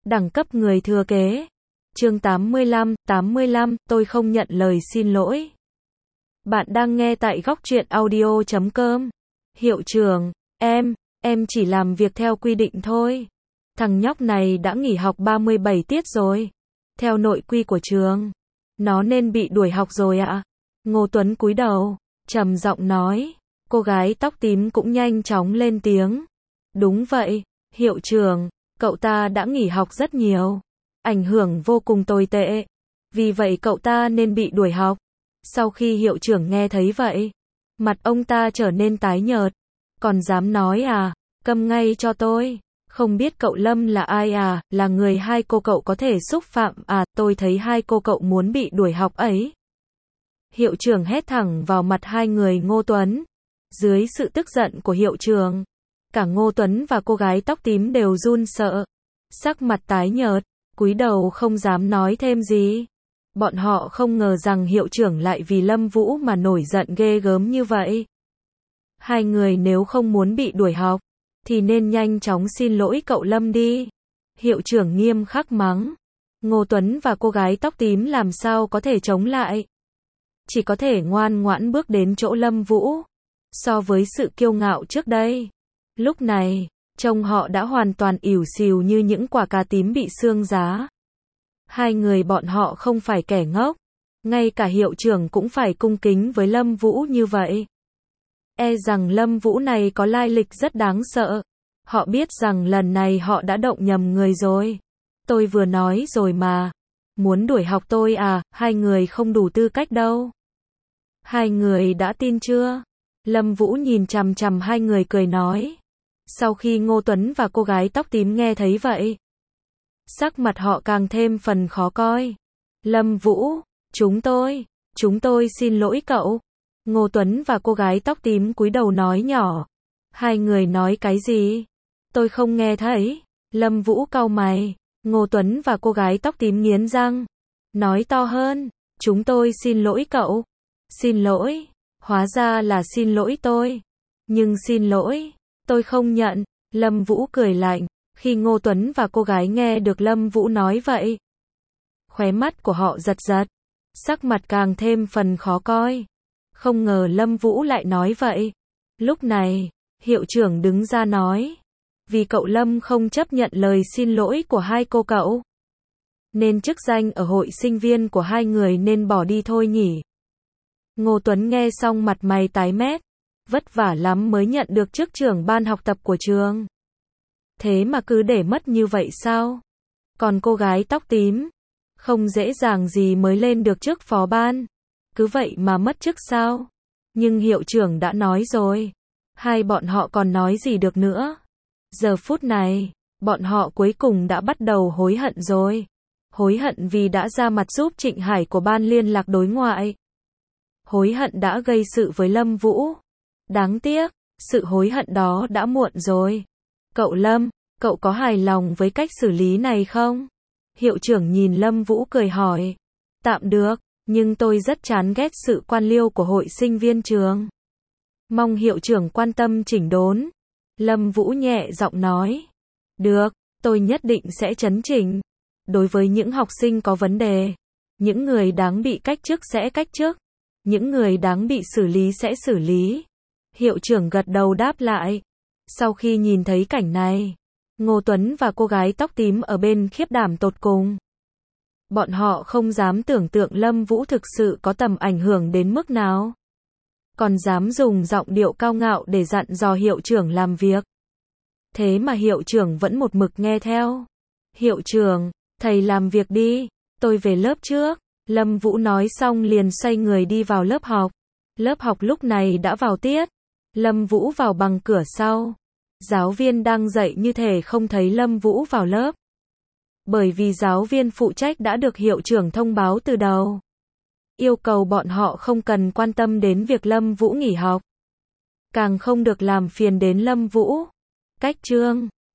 Đẳng cấp người thừa kế. Chương 85, tôi không nhận lời xin lỗi. Bạn đang nghe tại góc truyện audio.com. Hiệu trưởng, em chỉ làm việc theo quy định thôi. Thằng nhóc này đã nghỉ học 37 tiết rồi. Theo nội quy của trường, nó nên bị đuổi học rồi ạ. Ngô Tuấn cúi đầu, trầm giọng nói. Cô gái tóc tím cũng nhanh chóng lên tiếng. Đúng vậy, hiệu trưởng, cậu ta đã nghỉ học rất nhiều. Ảnh hưởng vô cùng tồi tệ. Vì vậy cậu ta nên bị đuổi học. Sau khi hiệu trưởng nghe thấy vậy, mặt ông ta trở nên tái nhợt. Còn dám nói à, câm ngay cho tôi. Không biết cậu Lâm là ai à, là người hai cô cậu có thể xúc phạm à, tôi thấy hai cô cậu muốn bị đuổi học ấy. Hiệu trưởng hét thẳng vào mặt hai người Ngô Tuấn. Dưới sự tức giận của hiệu trưởng, cả Ngô Tuấn và cô gái tóc tím đều run sợ. Sắc mặt tái nhợt, cúi đầu không dám nói thêm gì. Bọn họ không ngờ rằng hiệu trưởng lại vì Lâm Vũ mà nổi giận ghê gớm như vậy. Hai người nếu không muốn bị đuổi học, thì nên nhanh chóng xin lỗi cậu Lâm đi. Hiệu trưởng nghiêm khắc mắng. Ngô Tuấn và cô gái tóc tím làm sao có thể chống lại. Chỉ có thể ngoan ngoãn bước đến chỗ Lâm Vũ. So với sự kiêu ngạo trước đây, lúc này, trông họ đã hoàn toàn ỉu xìu như những quả cà tím bị xương giá. Hai người bọn họ không phải kẻ ngốc. Ngay cả hiệu trưởng cũng phải cung kính với Lâm Vũ như vậy. E rằng Lâm Vũ này có lai lịch rất đáng sợ. Họ biết rằng lần này họ đã động nhầm người rồi. Tôi vừa nói rồi mà. Muốn đuổi học tôi à, hai người không đủ tư cách đâu. Hai người đã tin chưa? Lâm Vũ nhìn chằm chằm hai người cười nói. Sau khi Ngô Tuấn và cô gái tóc tím nghe thấy vậy, sắc mặt họ càng thêm phần khó coi. Lâm Vũ, chúng tôi xin lỗi cậu. Ngô Tuấn và cô gái tóc tím cúi đầu nói nhỏ. Hai người nói cái gì? Tôi không nghe thấy. Lâm Vũ cau mày. Ngô Tuấn và cô gái tóc tím nghiến răng. Nói to hơn. Chúng tôi xin lỗi cậu. Xin lỗi. Hóa ra là xin lỗi tôi. Nhưng xin lỗi, tôi không nhận. Lâm Vũ cười lạnh. Khi Ngô Tuấn và cô gái nghe được Lâm Vũ nói vậy, khóe mắt của họ giật giật. Sắc mặt càng thêm phần khó coi. Không ngờ Lâm Vũ lại nói vậy. Lúc này, hiệu trưởng đứng ra nói. Vì cậu Lâm không chấp nhận lời xin lỗi của hai cô cậu, nên chức danh ở hội sinh viên của hai người nên bỏ đi thôi nhỉ. Ngô Tuấn nghe xong mặt mày tái mét. Vất vả lắm mới nhận được chức trưởng ban học tập của trường. Thế mà cứ để mất như vậy sao? Còn cô gái tóc tím, không dễ dàng gì mới lên được chức phó ban. Cứ vậy mà mất chức sao? Nhưng hiệu trưởng đã nói rồi. Hai bọn họ còn nói gì được nữa? Giờ phút này, bọn họ cuối cùng đã bắt đầu hối hận rồi. Hối hận vì đã ra mặt giúp Trịnh Hải của ban liên lạc đối ngoại. Hối hận đã gây sự với Lâm Vũ. Đáng tiếc, sự hối hận đó đã muộn rồi. Cậu Lâm, cậu có hài lòng với cách xử lý này không? Hiệu trưởng nhìn Lâm Vũ cười hỏi. Tạm được, nhưng tôi rất chán ghét sự quan liêu của hội sinh viên trường. Mong hiệu trưởng quan tâm chỉnh đốn. Lâm Vũ nhẹ giọng nói. Được, tôi nhất định sẽ chấn chỉnh. Đối với những học sinh có vấn đề, những người đáng bị cách chức sẽ cách chức. Những người đáng bị xử lý sẽ xử lý. Hiệu trưởng gật đầu đáp lại. Sau khi nhìn thấy cảnh này, Ngô Tuấn và cô gái tóc tím ở bên khiếp đảm tột cùng. Bọn họ không dám tưởng tượng Lâm Vũ thực sự có tầm ảnh hưởng đến mức nào. Còn dám dùng giọng điệu cao ngạo để dặn dò hiệu trưởng làm việc. Thế mà hiệu trưởng vẫn một mực nghe theo. Hiệu trưởng, thầy làm việc đi, tôi về lớp trước. Lâm Vũ nói xong liền xoay người đi vào lớp học. Lớp học lúc này đã vào tiết. Lâm Vũ vào bằng cửa sau. Giáo viên đang dạy như thể không thấy Lâm Vũ vào lớp. Bởi vì giáo viên phụ trách đã được hiệu trưởng thông báo từ đầu. Yêu cầu bọn họ không cần quan tâm đến việc Lâm Vũ nghỉ học. Càng không được làm phiền đến Lâm Vũ. Cách chương